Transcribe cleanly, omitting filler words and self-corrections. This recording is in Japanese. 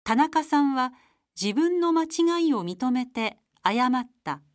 田中さんは自分の間違いを認めて謝った。